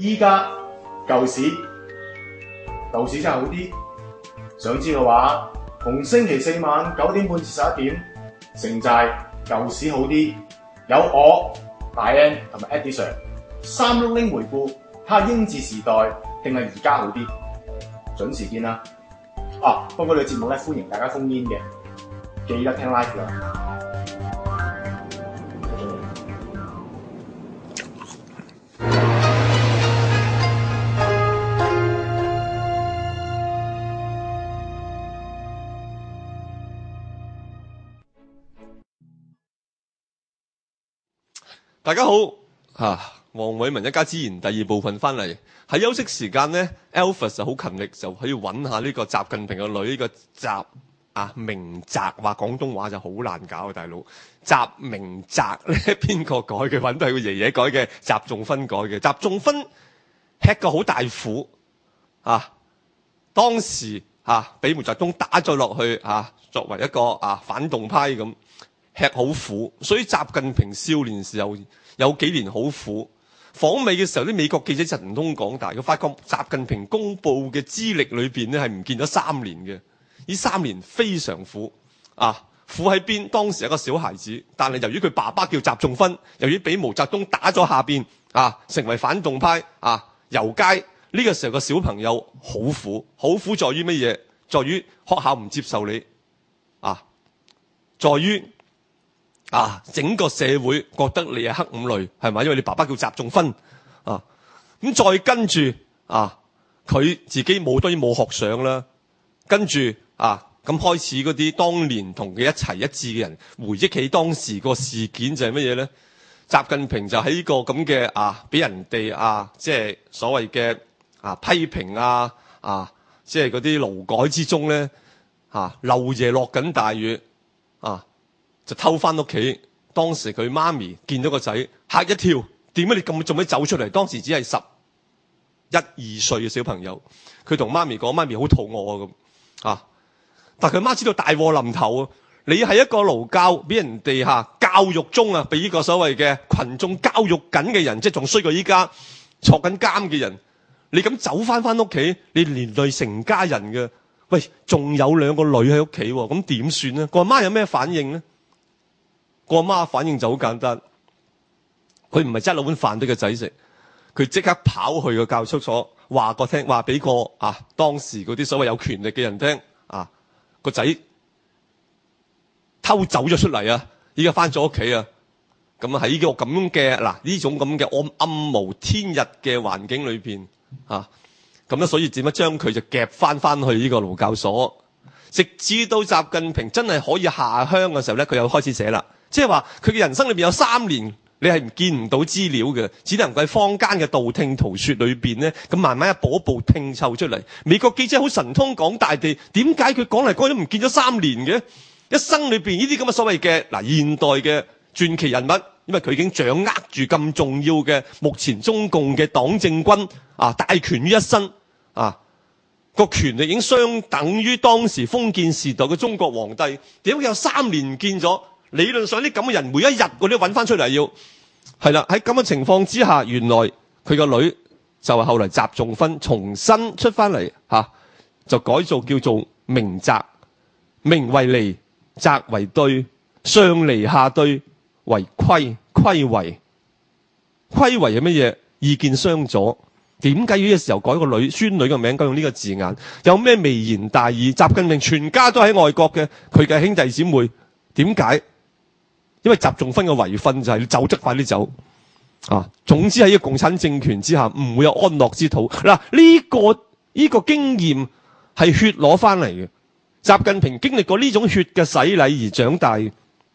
依家舊市真係好啲。想知嘅話，逢星期四晚9點半至11點，城寨舊市好啲，有我大 N 同埋 Eddie Sir 360回顧，睇下英治時代定係而家好啲，準時見啦。不過呢個節目咧，歡迎大家封煙嘅，記得聽 live 啦。 大家好，黃偉文一家之言第二部分翻嚟。喺休息時間咧 ，Alvis 就好勤力，就可以揾下呢個習近平嘅女呢個習明澤，話廣東話就好難搞啊，大佬。習明澤咧邊個改嘅？揾到係佢爺爺改嘅，習仲勳改嘅。習仲勳吃個好大苦當時俾毛澤東打咗落去作為一個反動派咁。吃好苦，所以習近平少年時候有幾年好苦。訪美嘅時候，啲美國記者就唔通港大，佢發覺習近平公佈嘅資歷裏邊咧係唔見咗3年嘅。呢3年非常苦苦喺邊？當時係個小孩子，但係由於佢爸爸叫習仲勳，由於俾毛澤東打咗下邊成為反動派遊街。呢個時候個小朋友好苦，好苦在於乜嘢？在於學校唔接受你在於整個社會覺得你係黑五類，係咪？因為你爸爸叫習仲勳咁再跟住佢自己當然冇學上啦。跟住咁開始嗰啲當年同佢一齊一致嘅人回憶起當時個事件就係乜嘢咧？習近平就喺呢個咁嘅俾人哋即係所謂嘅批評即係嗰啲勞改之中咧漏夜落緊大雨就偷翻屋企。當時佢媽咪見到個仔嚇一跳，點解你咁做咩走出嚟？當時只係11、12歲嘅小朋友，佢同媽咪講：媽咪好肚餓咁但佢媽知道大禍臨頭你係一個勞教，俾人哋教育中俾呢個所謂嘅群眾教育緊嘅人，即係仲衰過依家坐緊監嘅人。你咁走翻屋企，你連累成家人嘅。喂，仲有2個女喺屋企喎，咁點算呢？個阿媽有咩反應呢？個阿媽反應就好簡單，佢唔係執攞碗飯俾個仔食，佢即刻跑去個教育所話俾個當時嗰啲所謂有權力嘅人聽個仔偷走咗出嚟依家翻咗屋企咁喺呢個咁樣嘅呢種咁嘅暗無天日嘅環境裏邊咁咧，所以點樣將佢就夾翻去呢個勞教所，直至到習近平真係可以下鄉嘅時候咧，佢又開始寫啦。即係話佢嘅人生裏邊有3年，你係見唔到資料嘅，只能夠喺坊間嘅道聽途說裏邊咧，咁慢慢一步一步拼湊出嚟。美國記者好神通廣大地，點解佢講嚟講去都唔見咗3年嘅？一生裏邊呢啲咁嘅所謂嘅現代嘅傳奇人物，因為佢已經掌握住咁重要嘅目前中共嘅黨政軍大權於一身個權力已經相等於當時封建時代嘅中國皇帝，點解有3年唔見咗？理論上啲咁嘅人每一日我都揾翻出嚟要係啦。喺咁嘅情況之下，原來佢個女就係後來習仲勳重新出翻嚟就改造叫做明澤，明為離，澤為對，上離下對為規，規為係乜嘢？意見相左。點解呢個時候改個孫女嘅名，改用呢個字眼？有咩微言大義？習近平全家都喺外國嘅，佢嘅兄弟姊妹點解？因為習仲勳嘅遺訓就係你走則快啲走總之喺呢個共產政權之下唔會有安樂之土。呢個經驗係血攞翻嚟嘅。習近平經歷過呢種血嘅洗禮而長大嘅，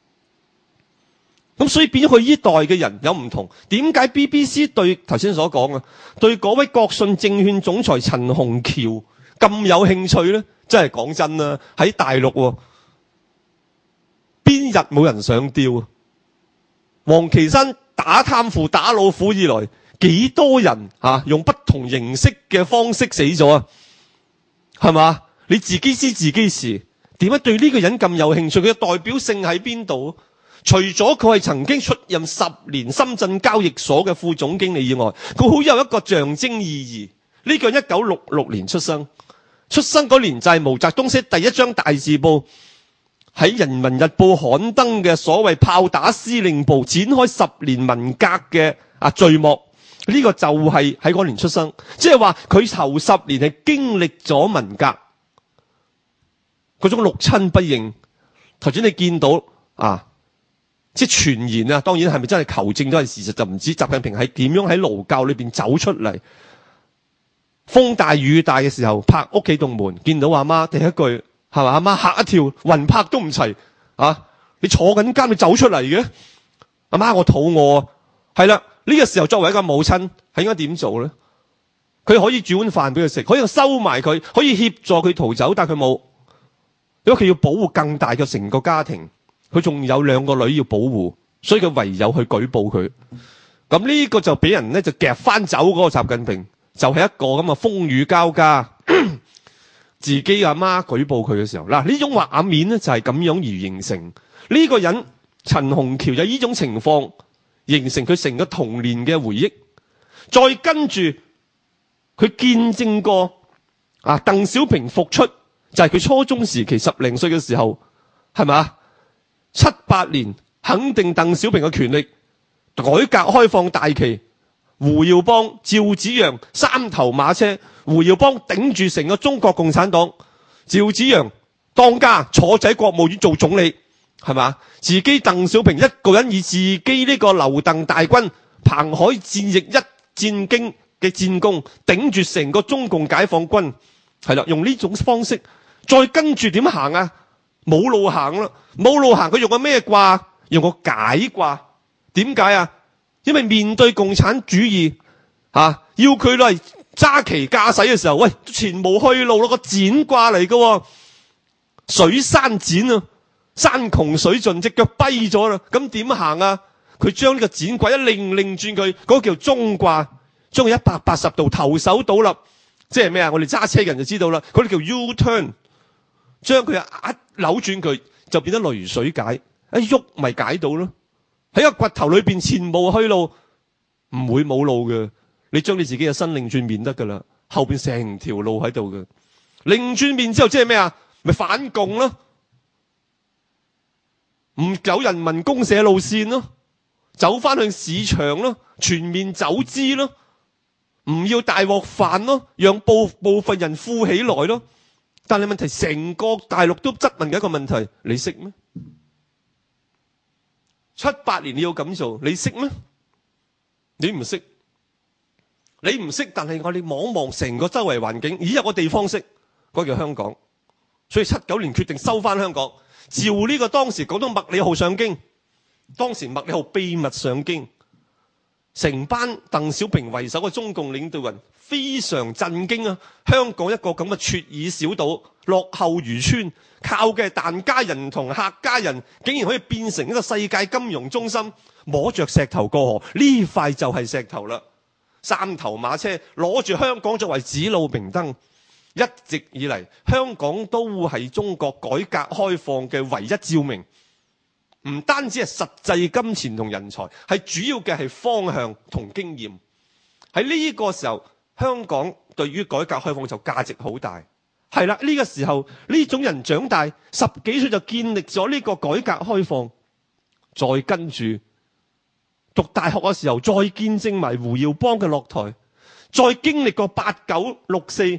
咁所以變咗佢呢代嘅人有唔同。點解 BBC 對頭先所講對嗰位國信證券總裁陳鴻橋咁有興趣咧？真係講真啦，喺大陸邊日冇人上吊王岐山打貪腐打老虎以來，幾多人用不同形式嘅方式死咗係嘛？你自己知自己事，點解對呢個人咁有興趣？佢嘅代表性喺邊度？ 除咗佢係曾經出任10年深圳交易所嘅副總經理以外，佢好有一個象徵意義。呢個人1966年出生嗰年就係毛澤東寫第一張大字報喺《人民日報》刊登嘅所謂炮打司令部，展開10年文革嘅序幕。呢個就係喺嗰年出生，即係話佢頭10年係經歷咗文革嗰種六親不認。頭先你見到即係傳言啊，當然係咪真係求證都係事實就唔知。習近平係點樣喺勞教裏邊走出嚟？風大雨大嘅時候，拍屋企棟門，見到阿媽第一句係嘛？阿媽嚇一跳，魂魄都唔齊你坐緊監，你走出嚟嘅？阿媽，我肚餓。係啦，呢個時候作為一個母親，係應該點做咧？佢可以煮碗飯俾佢食，可以收埋佢，可以協助佢逃走，但佢冇，因為佢要保護更大嘅成個家庭。佢仲有2個女要保護，所以佢唯有去舉報佢。咁呢個就俾人咧就夾翻走嗰個習近平，就係一個咁嘅風雨交加，自己阿媽舉報佢嘅時候，嗱呢種畫面咧就係咁樣而形成。呢個人陳鴻橋就呢種情況形成佢成個童年嘅回憶，再跟住佢見證過鄧小平復出，就係佢初中時期10零歲嘅時候，係咪？7、8年肯定鄧小平嘅權力，改革開放大旗，胡耀邦、趙紫陽3頭馬車，胡耀邦頂住成個中國共產黨，趙紫陽當家坐喺國務院做總理，係嘛？自己鄧小平一個人以自己呢個劉鄧大軍彭海戰役一戰經嘅戰功，頂住成個中共解放軍，係啦，用呢種方式，再跟住點行啊？冇路行啦，冇路行，佢用個咩卦？用個解卦。點解啊？因為面對共產主義要佢嚟揸旗駕駛嘅時候，喂，前無去路咯，個剪卦嚟㗎，水山剪啊，山窮水盡，隻腳跛咗啦，咁點行啊？佢將呢個剪卦一擰轉佢，嗰個叫中卦，將佢180度頭手倒立，即係咩啊？我哋揸車嘅人就知道啦，嗰啲叫 U-turn， 將佢一扭轉佢就變咗雷水解，一喐咪解到咯。喺個掘頭裏邊前無去路，唔會冇路嘅。你將你自己嘅身擰轉面得噶啦，後邊成條路喺度嘅。擰轉面之後即係咩啊？咪反共咯，唔走人民公社路線咯，走翻去市場咯，全面走資咯，唔要大鑊飯咯，讓部分人富起來咯。但係問題，成個大陸都質問嘅一個問題，你識咩？7、8年你要咁做，你識咩？你唔識，但係我哋望望成個周圍環境，有個地方識，嗰個叫香港。所以79年決定收翻香港，召呢個當時廣東麥理浩上京。當時麥理浩秘密上京，成班鄧小平為首嘅中共領導人非常震驚啊！香港一個咁嘅撮爾小島，落後漁村，靠嘅疍家人同客家人，竟然可以變成一個世界金融中心，摸着石頭過河，呢塊就係石頭啦。3頭馬車攞住香港作為指路明燈，一直以嚟香港都係中國改革開放嘅唯一照明。唔單止係實際金錢同人才，係主要嘅係方向同經驗。喺呢個時候，香港對於改革開放就價值好大。係啦，呢個時候呢種人長大10幾歲就建立咗呢個改革開放，再跟住讀大學嘅時候，再見證埋胡耀邦嘅落台，再經歷過8、9、6、4，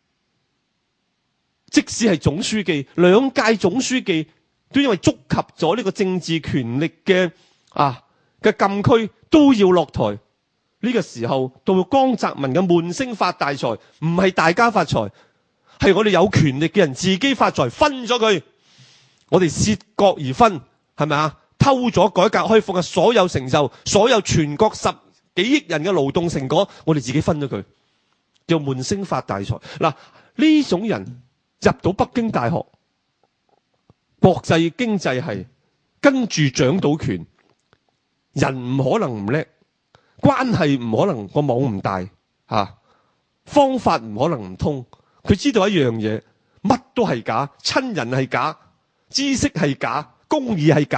即使係總書記，2屆總書記都因為觸及咗呢個政治權力嘅禁區，都要落台。呢個時候到江澤民嘅悶聲發大財，唔係大家發財，係我哋有權力嘅人自己發財，分咗佢，我哋涉國而分，係咪啊？偷咗改革開放嘅所有成就，所有全國10幾億人嘅勞動成果，我哋自己分咗佢，叫悶聲發大財。嗱，呢種人入到北京大學國際經濟系，跟住掌到權，人唔可能唔叻，關係唔可能個網唔大，方法唔可能唔通。佢知道一樣嘢，乜都係假，親人係假，知識係假，公義係假，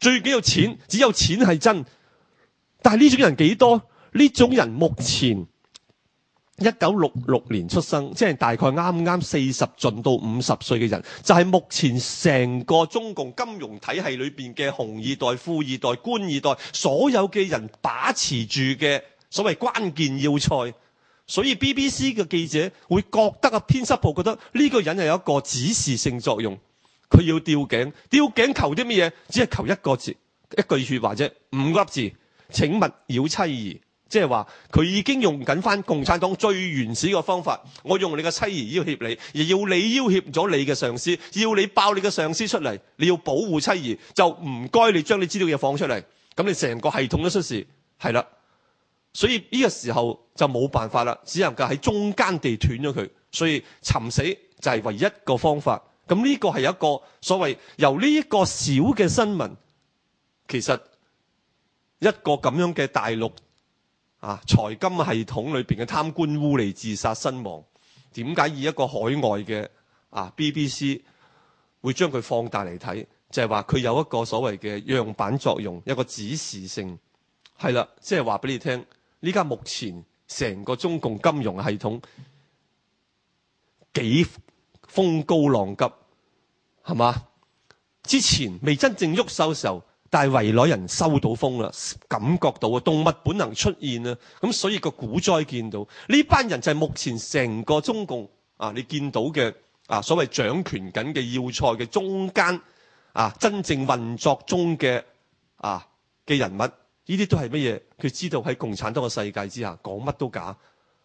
最緊要錢，只有錢係真。但係呢種人幾多？呢種人目前1966年出生，即係大概啱啱40進到50歲嘅人，就係目前成個中共金融體系裏邊嘅紅二代、富二代、官二代，所有嘅人把持住嘅所謂關鍵要塞。所以 BBC 嘅記者會覺得編輯部覺得呢個人係有一個指示性作用，佢要吊頸求啲乜嘢？只係求一個字、一句説話啫，5個字：請勿擾妻兒。即係話佢已經用緊翻共產黨最原始嘅方法，我用你嘅妻兒要挾你，而要你要挾咗你嘅上司，要你爆你嘅上司出嚟，你要保護妻兒，就唔該你將你資料嘢放出嚟，咁你成個系統都出事，係啦。所以呢個時候就冇辦法啦，只能夠喺中間地斷咗佢，所以尋死就係唯一個方法。咁呢個係一個所謂由呢一個小嘅新聞，其實一個咁樣嘅大陸財金系統裏邊嘅貪官污吏自殺身亡，點解以一個海外嘅BBC 會將佢放大嚟睇？就係話佢有一個所謂嘅樣板作用，一個指示性，係啦，即係話俾你聽，呢家目前成個中共金融系統幾風高浪急，係嘛？之前未真正喐手嘅時候，但係圍內人收到風啦，感覺到動物本能出現啦，咁所以個股災見到呢班人就係目前成個中共你見到嘅所謂掌權緊嘅要塞嘅中間真正運作中嘅人物，呢啲都係乜嘢？佢知道喺共產黨嘅世界之下講乜都假，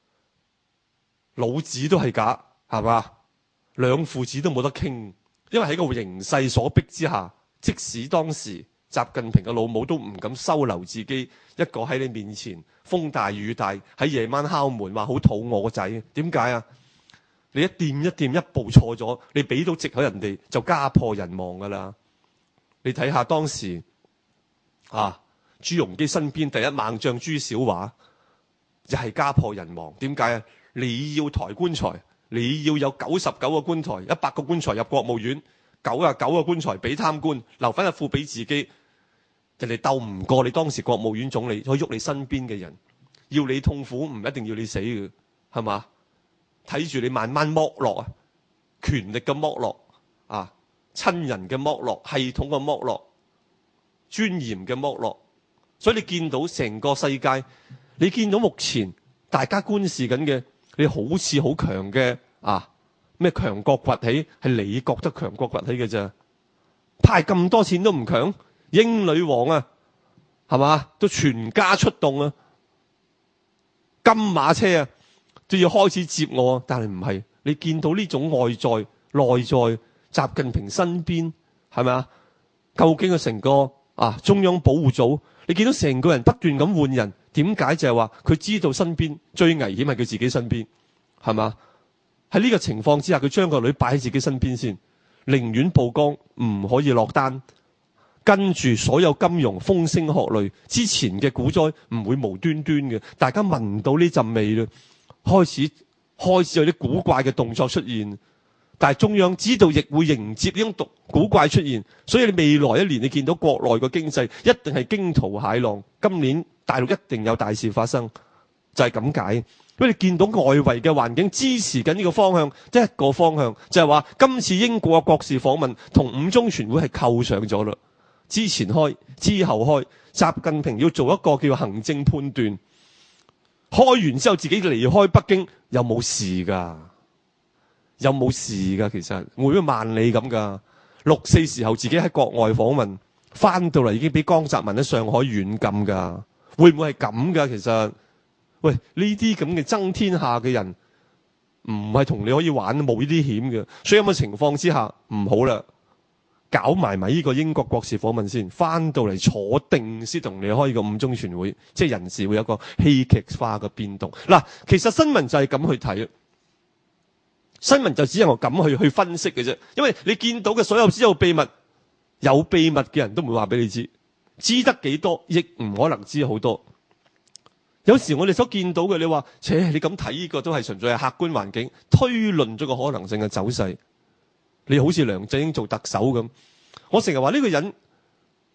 老子都係假，係嘛？兩父子都冇得傾，因為喺個形勢所逼之下，即使當時習近平嘅老母都唔敢收留自己一個喺你面前風大雨大喺夜晚敲門話好肚餓個仔，點解啊？你一掂一掂一步錯咗，你俾到藉口人哋就家破人亡噶啦。你睇下當時朱鎔基身邊第一猛將朱小華就係家破人亡，點解啊？你要抬棺材，你要有99個棺材，100個棺材入國務院，99個棺材俾貪官，留翻一副俾自己。人哋鬥唔過你當時國務院總理，可以喐你身邊嘅人，要你痛苦唔一定要你死嘅，係嘛？睇住你慢慢剝落權力嘅剝落親人嘅剝落，系統嘅剝落，尊嚴嘅剝落。所以你見到成個世界，你見到目前大家觀視緊嘅，你好似好強嘅咩強國崛起，係你覺得強國崛起嘅啫，派咁多錢都唔強。英女王係嘛，都全家出動金馬車都要開始接我，但係唔係。你見到呢種外在內在習近平身邊係咪啊？究竟係成個中央保護組，你見到成個人不斷咁換人，點解？就係話佢知道身邊最危險係佢自己身邊，係嘛？喺呢個情況之下，佢將個女擺喺自己身邊先，寧願曝光唔可以落單。跟住所有金融風聲鶴唳，之前嘅股災唔會無端端嘅，大家聞到呢陣味啦，開始有啲古怪嘅動作出現。但係中央知道亦會迎接呢種古怪出現，所以你未來一年你見到國內嘅經濟一定係驚濤駭浪，今年大陸一定有大事發生，就係咁解。因為你見到外圍嘅環境支持緊呢個方向，一個方向就係話今次英國嘅國事訪問同五中全會係扣上咗啦。之前開，之後開，習近平要做一個叫行政判斷，開完之後自己離開北京，有冇事㗎？有冇事㗎？其實會唔會萬里咁㗎？6、4時候自己喺國外訪問，翻到嚟已經俾江澤民喺上海軟禁㗎，會唔會係咁㗎？其實，喂，呢啲咁嘅爭天下嘅人，唔係同你可以玩，冇呢啲險嘅。所以咁嘅情況之下，唔好啦。搞埋呢個英國國事訪問先，翻到嚟坐定先同你開個五中全會，即係人事會有個戲劇化嘅變動。嗱，其實新聞就係咁去睇，新聞就只係我咁去分析嘅啫。因為你見到嘅所有知道秘密，有秘密嘅人都唔會話俾你知，知得幾多亦唔可能知好多。有時我哋所見到嘅，你話，你咁睇呢個都係純粹係客觀環境推論咗個可能性嘅走勢。你好似梁振英做特首咁，我成日話呢個人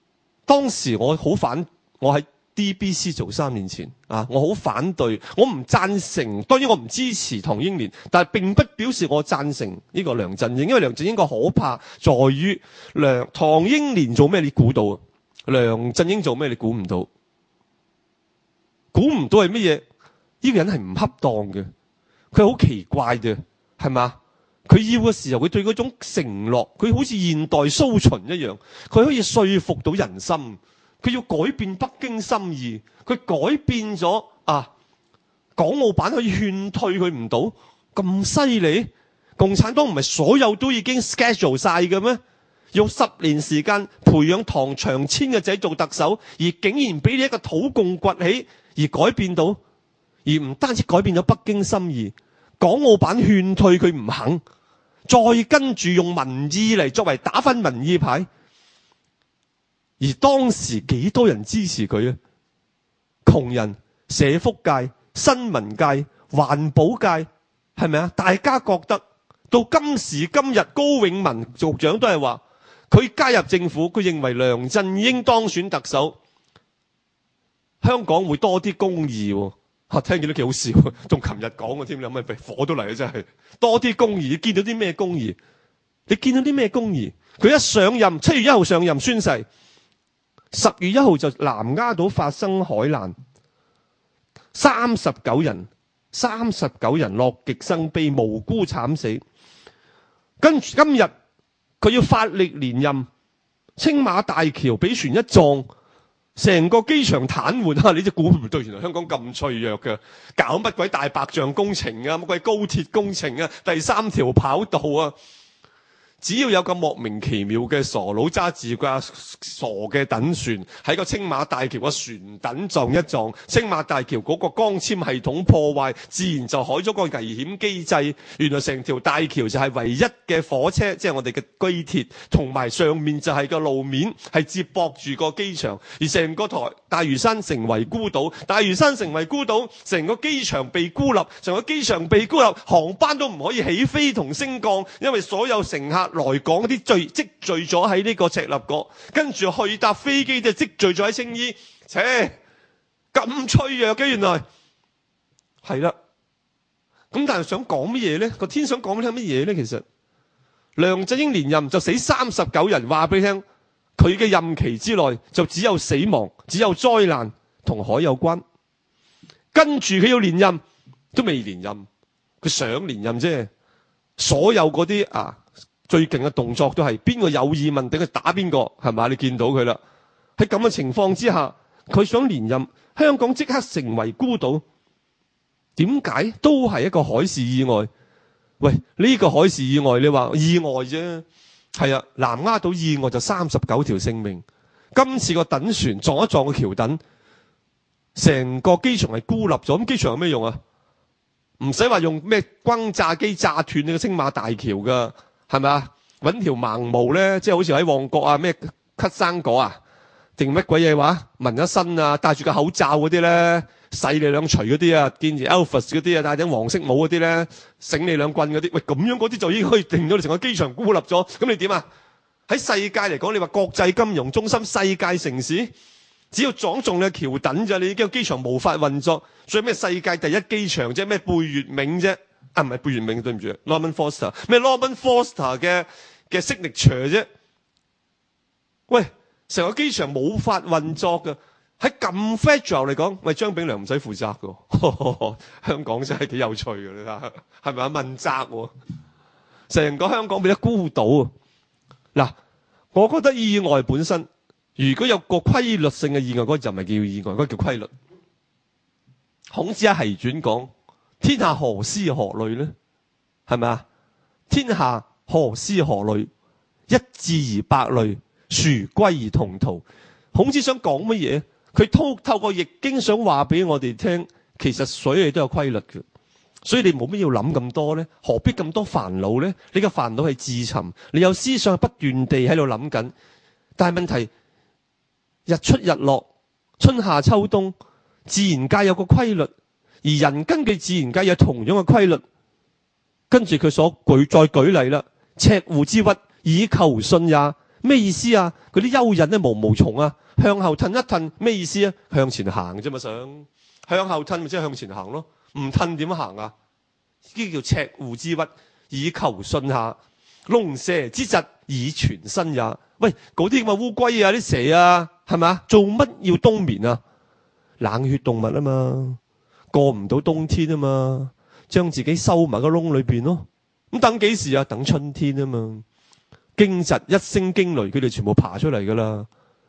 當時我喺 DBC 做3年前啊，我好反對，我唔贊成，當然我唔支持唐英年，但係並不表示我贊成呢個梁振英，因為梁振英個可怕在於唐英年做咩你估到，梁振英做咩你估唔到，估唔到係乜嘢？呢個人係唔恰當嘅，佢好奇怪嘅，係嘛？佢要嘅時候，佢對嗰種承諾，佢好似現代蘇秦一樣，佢可以說服到人心。佢要改變北京心意，佢改變咗港澳版可以勸退佢唔到，咁犀利？共產黨唔係所有都已經 schedule 晒嘅咩？用10年時間培養唐長千嘅仔做特首，而竟然俾你一個土共崛起而改變到，而唔單止改變咗北京心意，港澳版勸退佢唔肯，再跟住用民意嚟作為打返民意牌。而當時幾多人支持佢啊？窮人、社福界、新聞界、環保界，係咪啊？大家覺得到今時今日，高永文局長都係話，佢加入政府，佢認為梁振英當選特首，香港會多啲公義喎。聽見都幾好笑，仲琴日講嘅添，你有咩火都嚟啊！真係多啲公義，你見到啲咩公義？你見到啲咩公義？佢一上任，7月1號上任宣誓。10月1號就南丫島發生海難，39人樂極生悲，無辜慘死。跟住今日佢要發力連任，青馬大橋俾船一撞，成個機場癱瘓啊！你就估唔到，原來香港咁脆弱嘅，搞乜鬼大白象工程啊，乜鬼高鐵工程啊，第3條跑道啊！只要有個莫名其妙嘅傻佬揸住架傻嘅躉船喺個青馬大橋個船躉撞一撞，青馬大橋嗰個光纖系統破壞，自然就開咗個危險機制。原來成條大橋就係唯一嘅火車，即係我哋嘅機鐵，同埋上面就係個路面係接駁住個機場，而成個大嶼山成為孤島，大嶼山成為孤島，成個機場被孤立，成個機場被孤立，航班都唔可以起飛同升降，因為所有乘客來港啲積聚咗喺呢個赤鱲角，跟住去搭飛機就積聚咗喺青衣，咁脆弱嘅原來係啦。咁但係想講乜嘢咧？個天想講乜嘢咧？其實梁振英連任就死39人，話俾你聽，佢嘅任期之內就只有死亡，只有災難同海有關。跟住佢要連任都未連任，佢想連任啫。所有嗰啲最勁嘅動作都係邊個有意問定佢打邊個，係嘛？你見到佢啦。喺咁嘅情況之下，佢想連任，香港即刻成為孤島。點解？都係一個海事意外。喂，呢個海事意外，你話意外啫。係啊，南丫島意外就39條性命。今次個躉船撞一撞個橋躉，成個機場係孤立咗。咁機場有咩用啊？唔使話用咩轟炸機炸斷你個青馬大橋噶。係咪啊？搵條盲毛咧，即係好似喺旺角咩咳生果定乜鬼嘢話？紋一身戴住個口罩嗰啲咧，洗你兩錘嗰啲見住 Elvis 嗰啲戴頂黃色帽嗰啲咧，醒你兩棍嗰啲，喂，咁樣嗰啲就已經可以令到你成個機場孤立咗。咁你點啊？喺世界嚟講，你話國際金融中心、世界城市，只要撞中你橋躉咋，你已經機場無法運作。所以咩世界第一機場啫？咩貝聿銘啫？唔係貝聿銘，對唔住 ，Norman Foster 咩 Norman Foster 嘅 signature 啫？喂，成個機場冇法運作嘅，喺咁 fragile 嚟講，喂，張炳良唔使負責嘅，香港真係幾有趣嘅，你睇下係咪啊？問責喎，成個香港變咗孤島啊！嗱，我覺得意外本身，如果有個規律性嘅意外，嗰就唔係叫意外，嗰叫規律。孔子係轉講。天下何思何慮呢？係咪啊？天下何思何慮？一至而百慮，殊歸而同途。孔子想講乜嘢？佢透過易經想話俾我哋聽，其實所有嘢都有規律嘅。所以你冇乜要諗咁多呢？何必咁多煩惱呢？你嘅煩惱係自尋，你有思想係不斷地喺度諗緊。但係問題，日出日落，春夏秋冬，自然界有個規律。而人根據自然界有同樣嘅規律，跟住佢再舉例啦。赤戶之屈，以求信也。 咩意思啊？嗰啲蚯蚓咧毛毛蟲啊，向後褪一褪，咩意思啊？向前行啫嘛，想向後褪咪即係向前行咯，唔褪點行啊？呢叫赤戶之屈，以求順下；龍蛇之疾，以全身也。喂，嗰啲咁嘅烏龜啊，啲蛇啊，係咪啊？做乜要冬眠啊？冷血動物啊嘛，過唔到冬天啊嘛，將自己收埋個窿裏邊咯。咁等幾時啊？等春天啊嘛。驚蟄一聲驚雷，佢哋全部爬出嚟噶啦。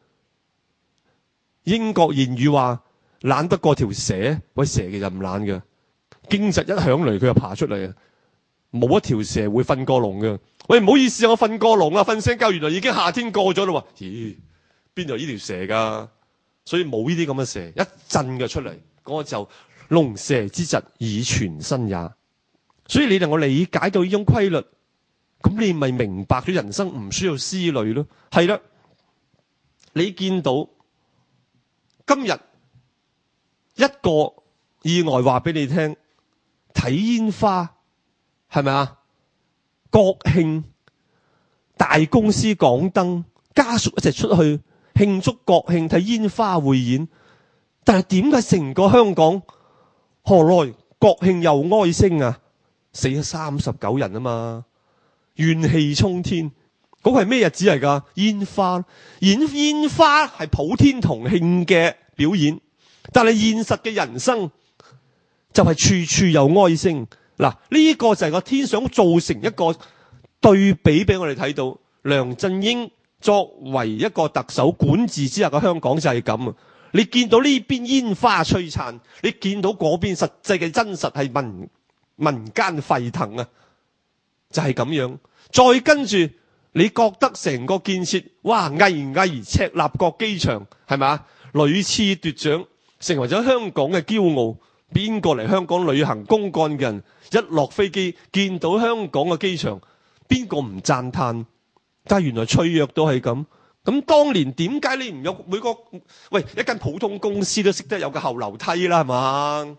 英國諺語話懶得過條蛇，喂，蛇其實唔懶嘅。驚蟄一響雷，佢就爬出嚟啊！冇一條蛇會瞓過籠嘅。喂，唔好意思，我瞓過籠啊，瞓醒覺原來已經夏天過咗啦。咦，邊度有呢條蛇噶？所以冇呢啲咁嘅蛇，一震嘅出嚟，嗰個就龍蛇之疾，以全身也。所以你能夠理解到呢種規律，咁你咪明白咗人生唔需要思慮咯。係啦，你見到今日一個意外話俾你聽，睇煙花係咪啊？國慶大公司港燈家屬一齊出去慶祝國慶睇煙花匯演，但係點解成個香港何來國慶又哀聲啊？死咗39人啊嘛，怨氣沖天。嗰個係咩日子嚟㗎？煙花，煙花係普天同慶嘅表演，但係現實嘅人生就係處處有哀聲。嗱，呢個就係個天想造成一個對比俾我哋睇到。梁振英作為一個特首管治之下嘅香港就係咁啊！你見到呢邊煙花璀璨，你見到嗰邊實際嘅真實係民間沸騰啊！就係咁樣。再跟住，你覺得成個建設，哇，毅赤鱲角機場係咪啊？屢次奪獎，成為咗香港嘅驕傲。邊個嚟香港旅行公幹嘅人，一落飛機見到香港嘅機場，邊個唔讚嘆？但係原來脆弱都係咁。咁當年點解你唔有每個一間普通公司都識得有個後樓梯啦，係嘛？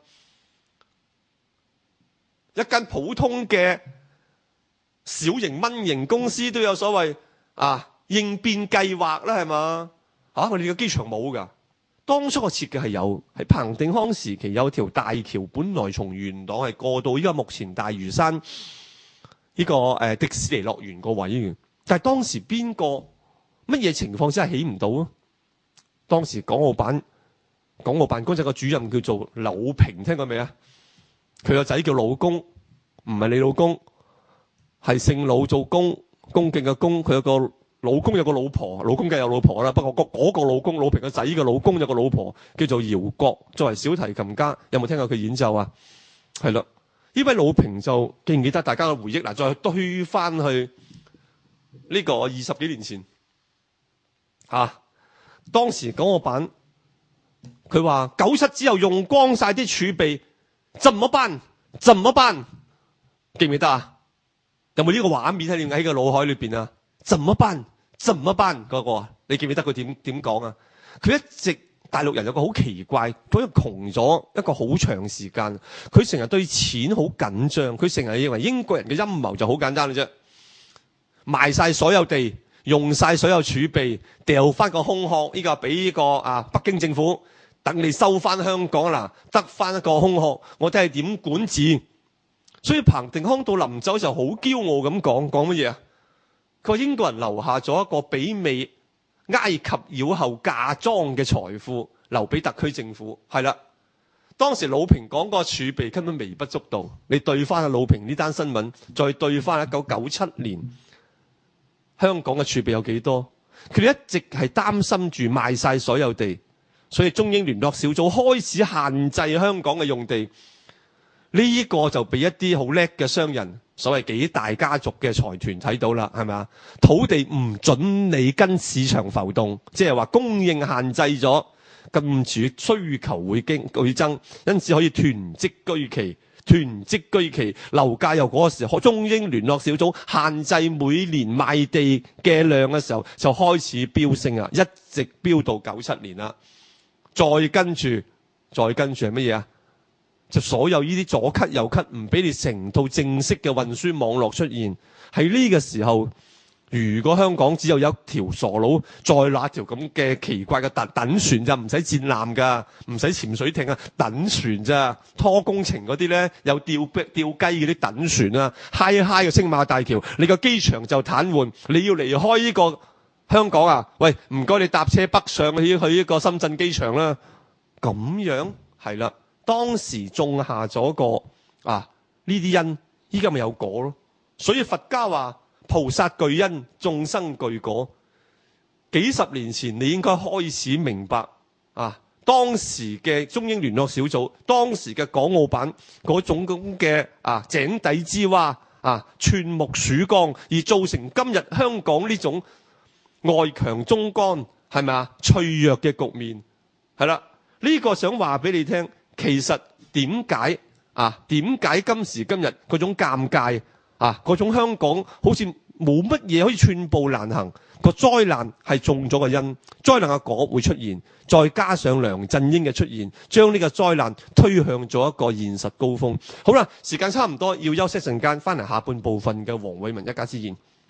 一間普通嘅小型蚊型公司都有所謂應變計劃啦，係嘛？我哋嘅機場冇㗎。當初個設計係有，係彭定康時期有條大橋，本來從元朗係過到依家目前大嶼山呢個迪士尼樂園個位嘅。但係當時邊個乜嘢情況真係起唔到啊？當時港澳辦公室個主任叫做柳平，聽過未啊？佢個仔叫老公，唔係你老公，係姓老做公，恭敬嘅公。佢有個老公有個老婆，老公梗係有老婆啦。不過嗰個老公，老平個仔嘅老公有個老婆叫做姚國，作為小提琴家，有冇聽過佢演奏啊？係啦，呢位老平就記唔記得大家嘅回憶？嗱，再推翻去呢個20幾年前當時港澳辦佢話97之後用光晒啲儲備，怎麼辦？記唔記得啊？有冇呢個畫面喺個腦海裏邊啊？怎麼辦？嗰個你記唔記得佢點講啊？佢一直大陸人有個好奇怪，佢窮咗一個好長時間，佢成日對錢好緊張，佢成日認為英國人嘅陰謀就好簡單嘅啫，賣晒所有地，用晒所有儲備，掉翻個空殼，呢個俾呢個北京政府，等你收翻香港啦，得翻一個空殼，我睇係點管治。所以彭定康到臨走嘅時候好驕傲咁講乜嘢啊？佢話英國人留下咗一個媲美埃及妖后嫁妝嘅財富，留俾特區政府。係啦，當時魯平講個儲備根本微不足道。你對翻魯平呢單新聞，再對翻1997年香港嘅儲備有幾多？佢哋一直係擔心住賣晒所有地，所以中英聯絡小組開始限制香港嘅用地。呢個就俾一啲好叻嘅商人，所謂幾大家族嘅財團睇到啦，係咪啊？土地唔准你跟市場浮動，即係話供應限制咗，跟住需求會增，因此可以囤積居奇，樓價由嗰個時候中英聯絡小組限制每年賣地嘅量嘅時候，就開始飆升啊，一直飆到97年啦。再跟住係乜嘢啊？就所有呢啲左咳右咳，唔俾你成套正式嘅運輸網絡出現。喺呢個時候， 如果香港只有一條傻佬，再攞條咁嘅奇怪嘅等船咋，唔使戰艦㗎，唔使潛水艇啊，等船咋，拖工程嗰啲咧有吊雞嗰啲等船啊，嗨嘅青馬大橋，你個機場就癱瘓，你要離開呢個香港啊？喂，唔該你搭車北上去呢個深圳機場啦。咁樣係啦，當時種下咗個呢啲因，依家咪有果咯。所以佛家話菩薩具因，眾生具果。幾十年前你應該開始明白當時嘅中英聯絡小組，當時嘅港澳辦嗰種咁嘅井底之蛙寸木曙光，而造成今日香港呢種外強中乾係咪啊脆弱嘅局面。係啦，呢個想話俾你聽，其實點解今時今日嗰種尷尬嗰種香港好似冇乜嘢可以寸步難行，個災難係種咗個因，災難嘅果會出現，再加上梁振英嘅出現，將呢個災難推向咗一個現實高峰。好啦，時間差唔多，要休息陣間，翻嚟下半部分嘅黃偉文一家之言。